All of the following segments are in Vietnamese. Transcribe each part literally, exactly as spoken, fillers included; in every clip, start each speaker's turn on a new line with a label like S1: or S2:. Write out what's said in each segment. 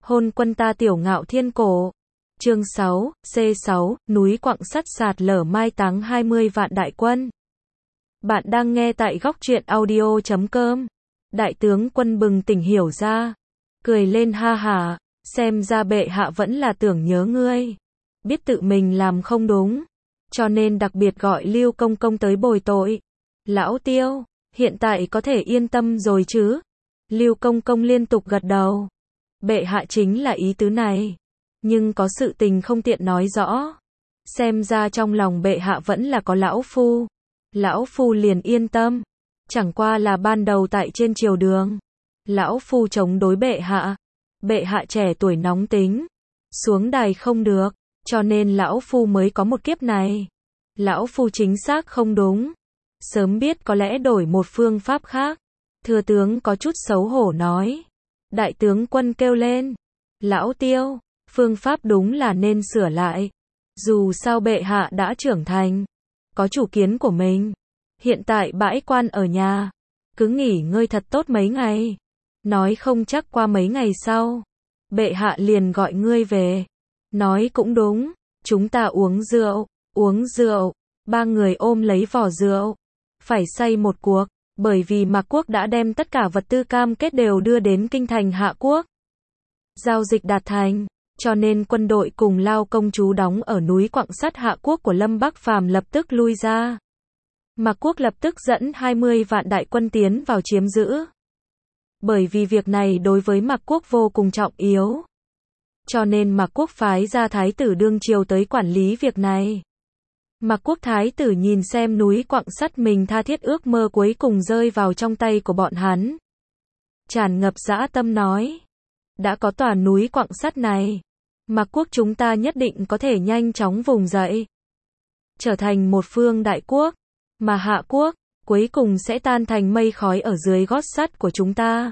S1: Hôn quân ta tiểu ngạo thiên cổ. Chương sáu, C sáu, núi quặng sắt sạt lở mai táng hai mươi vạn đại quân. Bạn đang nghe tại góc truyện audio chấm com. Đại tướng Quân bừng tỉnh hiểu ra, cười lên ha hả, xem ra bệ hạ vẫn là tưởng nhớ ngươi, biết tự mình làm không đúng, cho nên đặc biệt gọi Lưu Công Công tới bồi tội. Lão Tiêu, hiện tại có thể yên tâm rồi chứ? Lưu Công Công liên tục gật đầu. Bệ hạ chính là ý tứ này, nhưng có sự tình không tiện nói rõ. Xem ra trong lòng bệ hạ vẫn là có lão phu. Lão phu liền yên tâm. Chẳng qua là ban đầu tại trên triều đường, lão phu chống đối bệ hạ. Bệ hạ trẻ tuổi nóng tính, xuống đài không được, cho nên lão phu mới có một kiếp này. Lão phu chính xác không đúng, sớm biết có lẽ đổi một phương pháp khác. Thừa tướng có chút xấu hổ nói. Đại tướng Quân kêu lên, lão Tiêu, phương pháp đúng là nên sửa lại. Dù sao bệ hạ đã trưởng thành, có chủ kiến của mình. Hiện tại bãi quan ở nhà, cứ nghỉ ngơi thật tốt mấy ngày. Nói không chắc qua mấy ngày sau, bệ hạ liền gọi ngươi về. Nói cũng đúng, chúng ta uống rượu, uống rượu. Ba người ôm lấy vỏ rượu, phải say một cuộc, bởi vì Mạc Quốc đã đem tất cả vật tư cam kết đều đưa đến kinh thành Hạ Quốc. Giao dịch đạt thành, cho nên quân đội cùng Lao công chú đóng ở núi quặng sắt Hạ Quốc của Lâm Bắc Phàm lập tức lui ra. Mạc Quốc lập tức dẫn hai mươi vạn đại quân tiến vào chiếm giữ. Bởi vì việc này đối với Mạc Quốc vô cùng trọng yếu, cho nên Mạc Quốc phái ra thái tử đương triều tới quản lý việc này. Mạc Quốc thái tử nhìn xem núi quặng sắt mình tha thiết ước mơ cuối cùng rơi vào trong tay của bọn hắn, tràn ngập dã tâm nói, đã có tòa núi quặng sắt này, Mạc Quốc chúng ta nhất định có thể nhanh chóng vùng dậy, trở thành một phương đại quốc, mà Hạ Quốc cuối cùng sẽ tan thành mây khói ở dưới gót sắt của chúng ta.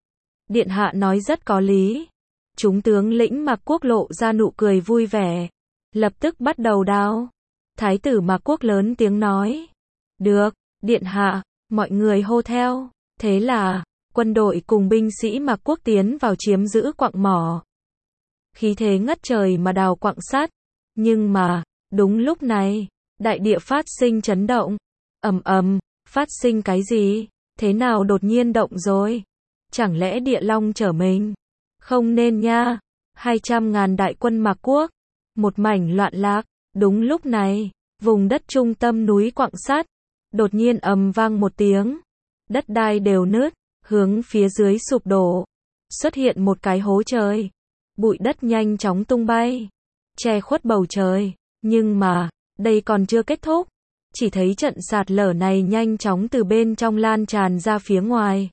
S1: Điện hạ nói rất có lý. Chúng tướng lĩnh Mạc Quốc lộ ra nụ cười vui vẻ, lập tức bắt đầu đao. Thái tử Mạc Quốc lớn tiếng nói, được, điện hạ, mọi người hô theo. Thế là, quân đội cùng binh sĩ Mạc Quốc tiến vào chiếm giữ quặng mỏ. Khí thế ngất trời mà đào quặng sắt. Nhưng mà, đúng lúc này, đại địa phát sinh chấn động. Ầm ầm, phát sinh cái gì? Thế nào đột nhiên động rồi? Chẳng lẽ địa long trở mình? Không nên nha. Hai trăm ngàn đại quân Mạc Quốc, một mảnh loạn lạc. Đúng lúc này, vùng đất trung tâm núi quặng sắt, đột nhiên ầm vang một tiếng, đất đai đều nứt, hướng phía dưới sụp đổ, xuất hiện một cái hố trời, bụi đất nhanh chóng tung bay, che khuất bầu trời. Nhưng mà, đây còn chưa kết thúc, chỉ thấy trận sạt lở này nhanh chóng từ bên trong lan tràn ra phía ngoài.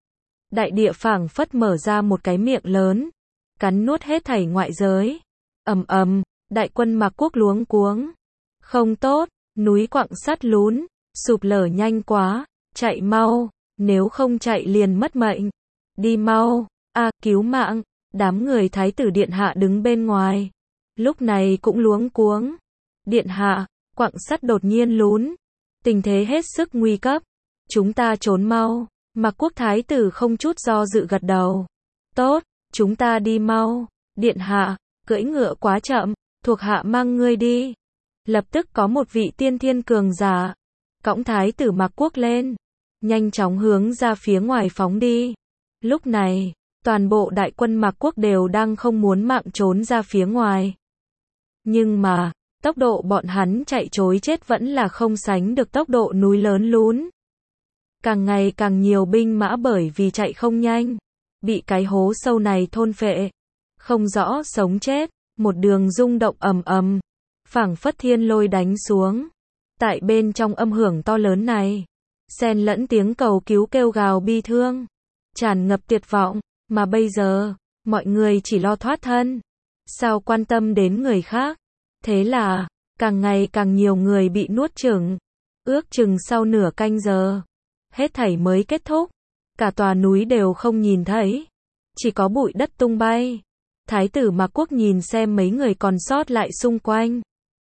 S1: Đại địa phảng phất mở ra một cái miệng lớn, cắn nuốt hết thảy ngoại giới. Ầm ầm, đại quân Mạc Quốc luống cuống. Không tốt, núi quặng sắt lún, sụp lở nhanh quá, chạy mau, nếu không chạy liền mất mệnh. Đi mau, a cứu mạng, đám người thái tử điện hạ đứng bên ngoài. Lúc này cũng luống cuống. Điện hạ, quặng sắt đột nhiên lún, tình thế hết sức nguy cấp. Chúng ta trốn mau. Mạc Quốc thái tử không chút do dự gật đầu. Tốt, chúng ta đi mau. Điện hạ, cưỡi ngựa quá chậm, thuộc hạ mang ngươi đi. Lập tức có một vị tiên thiên cường giả, cõng thái tử Mạc Quốc lên, nhanh chóng hướng ra phía ngoài phóng đi. Lúc này, toàn bộ đại quân Mạc Quốc đều đang không muốn mạng trốn ra phía ngoài. Nhưng mà, tốc độ bọn hắn chạy trối chết vẫn là không sánh được tốc độ núi lớn lún. Càng ngày càng nhiều binh mã bởi vì chạy không nhanh, bị cái hố sâu này thôn phệ, không rõ sống chết, một đường rung động ầm ầm, phảng phất thiên lôi đánh xuống. Tại bên trong âm hưởng to lớn này, xen lẫn tiếng cầu cứu kêu gào bi thương, tràn ngập tuyệt vọng, mà bây giờ, mọi người chỉ lo thoát thân, sao quan tâm đến người khác. Thế là, càng ngày càng nhiều người bị nuốt chửng, ước chừng sau nửa canh giờ, hết thảy mới kết thúc, cả tòa núi đều không nhìn thấy, chỉ có bụi đất tung bay. Thái tử Mạc Quốc nhìn xem mấy người còn sót lại xung quanh,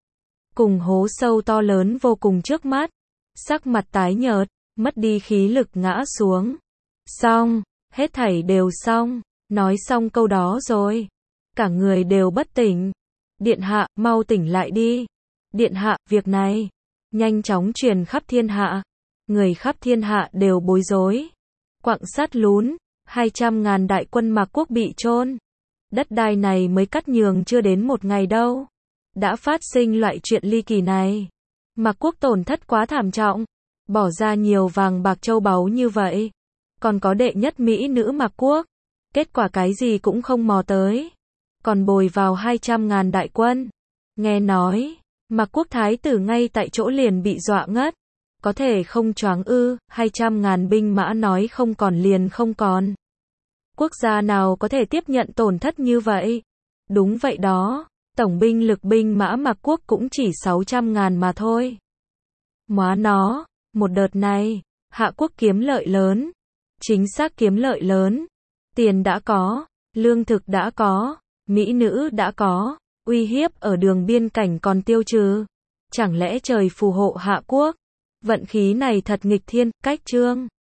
S1: cùng hố sâu to lớn vô cùng trước mắt, sắc mặt tái nhợt, mất đi khí lực ngã xuống. Xong, hết thảy đều xong, Nói xong câu đó rồi, cả người đều bất tỉnh. Điện hạ, mau tỉnh lại đi. Điện hạ, việc này nhanh chóng truyền khắp thiên hạ. Người khắp thiên hạ đều bối rối. Quặng sắt lún, hai trăm ngàn đại quân Mạc Quốc bị chôn. Đất đai này mới cắt nhường chưa đến một ngày đâu. Đã phát sinh loại chuyện ly kỳ này. Mạc Quốc tổn thất quá thảm trọng. Bỏ ra nhiều vàng bạc châu báu như vậy. Còn có đệ nhất mỹ nữ Mạc Quốc. Kết quả cái gì cũng không mò tới. Còn bồi vào hai trăm ngàn đại quân. Nghe nói, Mạc Quốc thái tử ngay tại chỗ liền bị dọa ngất. Có thể không choáng ư, hai trăm ngàn binh mã nói không còn liền không còn. Quốc gia nào có thể tiếp nhận tổn thất như vậy? Đúng vậy đó, tổng binh lực binh mã Mạc Quốc cũng chỉ sáu trăm ngàn mà thôi. Móa nó, một đợt này, Hạ Quốc kiếm lợi lớn. Chính xác kiếm lợi lớn. Tiền đã có, lương thực đã có, mỹ nữ đã có, uy hiếp ở đường biên cảnh còn tiêu trừ. Chẳng lẽ trời phù hộ Hạ Quốc? Vận khí này thật nghịch thiên, cách trương.